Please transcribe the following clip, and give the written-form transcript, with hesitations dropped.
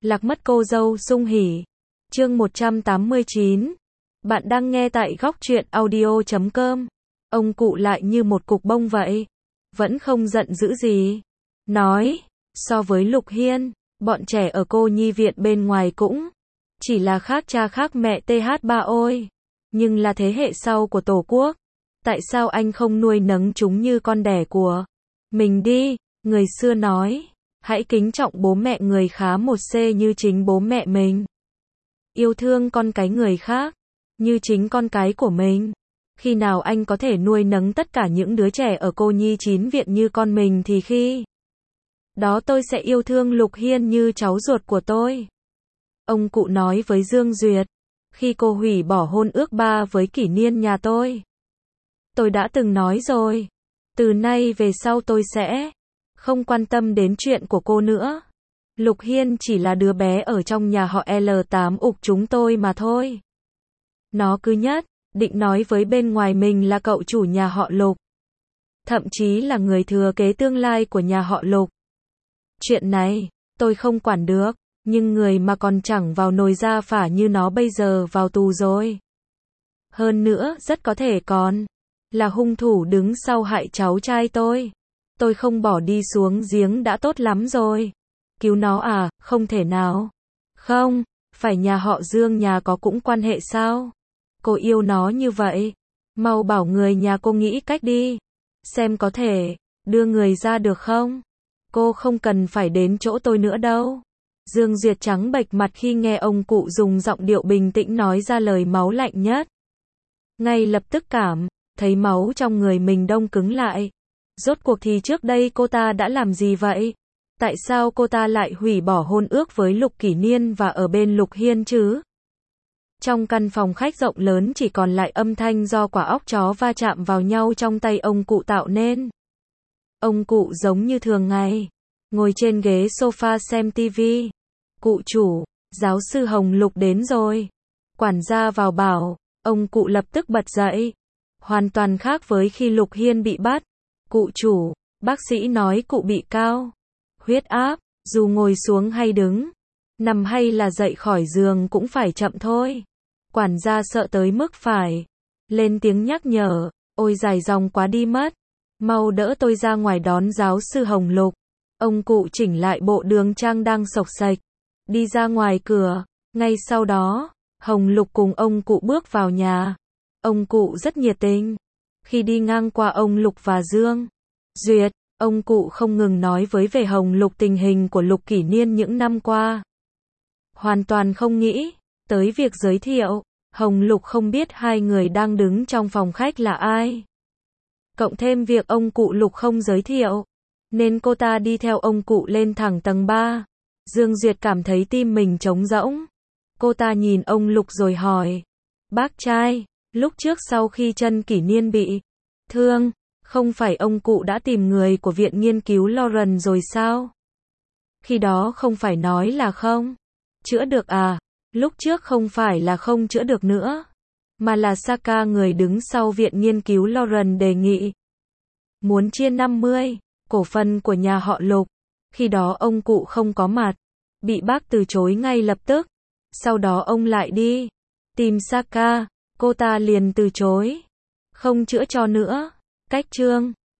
Lạc mất cô dâu sung hỉ. Chương 189. Bạn đang nghe tại góc truyện audio.com. Ông cụ lại như một cục bông vậy. Vẫn không giận dữ gì. Nói, so với Lục Hiên, bọn trẻ ở cô nhi viện bên ngoài cũng chỉ là khác cha khác mẹ TH3 ôi. Nhưng là thế hệ sau của Tổ quốc. Tại sao anh không nuôi nấng chúng như con đẻ của mình đi? Người xưa nói, hãy kính trọng bố mẹ người khá một c như chính bố mẹ mình. Yêu thương con cái người khác như chính con cái của mình. Khi nào anh có thể nuôi nấng tất cả những đứa trẻ ở cô nhi 9 viện như con mình thì khi đó tôi sẽ yêu thương Lục Hiên như cháu ruột của tôi. Ông cụ nói với Dương Duyệt, khi cô hủy bỏ hôn ước 3 với Kỷ Niên nhà tôi đã từng nói rồi, từ nay về sau tôi sẽ không quan tâm đến chuyện của cô nữa. Lục Hiên chỉ là đứa bé ở trong nhà họ L8 ục chúng tôi mà thôi. Nó cứ nhất định nói với bên ngoài mình là cậu chủ nhà họ Lục. Thậm chí là người thừa kế tương lai của nhà họ Lục. Chuyện này, tôi không quản được, nhưng người mà còn chẳng vào nồi ra phả như nó bây giờ vào tù rồi. Hơn nữa, rất có thể còn là hung thủ đứng sau hại cháu trai tôi. Tôi không bỏ đi xuống giếng đã tốt lắm rồi. Cứu nó à, không thể nào. Không, phải nhà họ Dương nhà có cũng quan hệ sao? Cô yêu nó như vậy. Mau bảo người nhà cô nghĩ cách đi. Xem có thể đưa người ra được không? Cô không cần phải đến chỗ tôi nữa đâu. Dương Duyệt trắng bệch mặt khi nghe ông cụ dùng giọng điệu bình tĩnh nói ra lời máu lạnh nhất. Ngay lập tức cảm thấy máu trong người mình đông cứng lại. Rốt cuộc thì trước đây cô ta đã làm gì vậy? Tại sao cô ta lại hủy bỏ hôn ước với Lục Kỷ Niên và ở bên Lục Hiên chứ? Trong căn phòng khách rộng lớn chỉ còn lại âm thanh do quả óc chó va chạm vào nhau trong tay ông cụ tạo nên. Ông cụ giống như thường ngày, ngồi trên ghế sofa xem tivi. Cụ chủ, giáo sư Hồng Lục đến rồi. Quản gia vào bảo, ông cụ lập tức bật dậy. Hoàn toàn khác với khi Lục Hiên bị bắt. Cụ chủ, bác sĩ nói cụ bị cao huyết áp, dù ngồi xuống hay đứng, nằm hay là dậy khỏi giường cũng phải chậm thôi. Quản gia sợ tới mức phải lên tiếng nhắc nhở, ôi dài dòng quá đi mất. Mau đỡ tôi ra ngoài đón giáo sư Hồng Lục. Ông cụ chỉnh lại bộ đường trang đang xộc xệch, đi ra ngoài cửa. Ngay sau đó, Hồng Lục cùng ông cụ bước vào nhà. Ông cụ rất nhiệt tình. Khi đi ngang qua ông Lục và Dương Duyệt, ông cụ không ngừng nói về Hồng Lục tình hình của Lục Kỷ Niên những năm qua. Hoàn toàn không nghĩ tới việc giới thiệu. Hồng Lục không biết hai người đang đứng trong phòng khách là ai. Cộng thêm việc ông cụ Lục không giới thiệu, nên cô ta đi theo ông cụ lên thẳng tầng 3. Dương Duyệt cảm thấy tim mình trống rỗng. Cô ta nhìn ông Lục rồi hỏi, bác trai, lúc trước sau khi chân Kỷ Niên bị thương, không phải ông cụ đã tìm người của viện nghiên cứu Lauren rồi sao? Khi đó không phải nói là không chữa được à? Lúc trước không phải là không chữa được nữa, mà là Saka người đứng sau viện nghiên cứu Lauren đề nghị muốn chia 50 cổ phần của nhà họ Lục. Khi đó ông cụ không có mặt, bị bác từ chối ngay lập tức. Sau đó ông lại đi tìm Saka, cô ta liền từ chối, không chữa cho nữa. Cách chương